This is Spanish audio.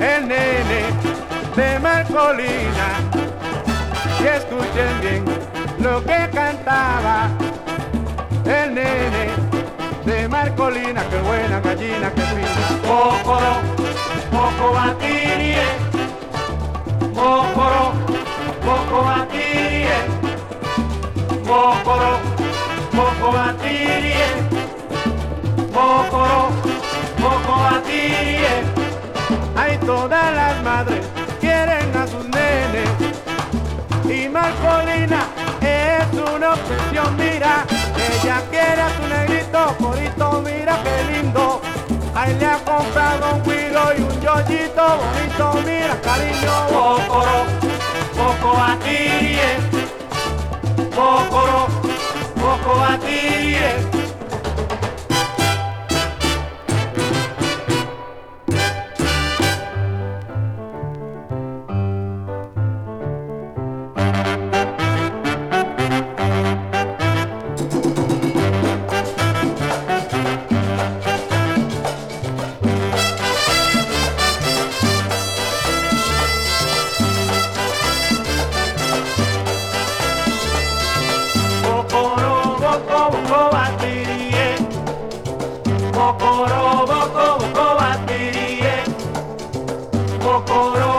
el nene de Marcolina. Y escuchen bien lo que cantaba el nene de Marcolina. Qué buena gallina, qué fina. Cocoro, coco batirie, cocoro, coco batirie, cocoro, coco batirie, cocoro, coco batirie. Ay, todas las madres quieren a sus nenes y Marcolina es una obsesión, mira, ella quiere a su negrito corito, mira qué lindo. Ay, le ha comprado un guiro y un yoyito bonito, mira cariño. Cocoro, coco batirie, cocoro, coco batirie. Cocoro, boco, boco, batirie, cocoro.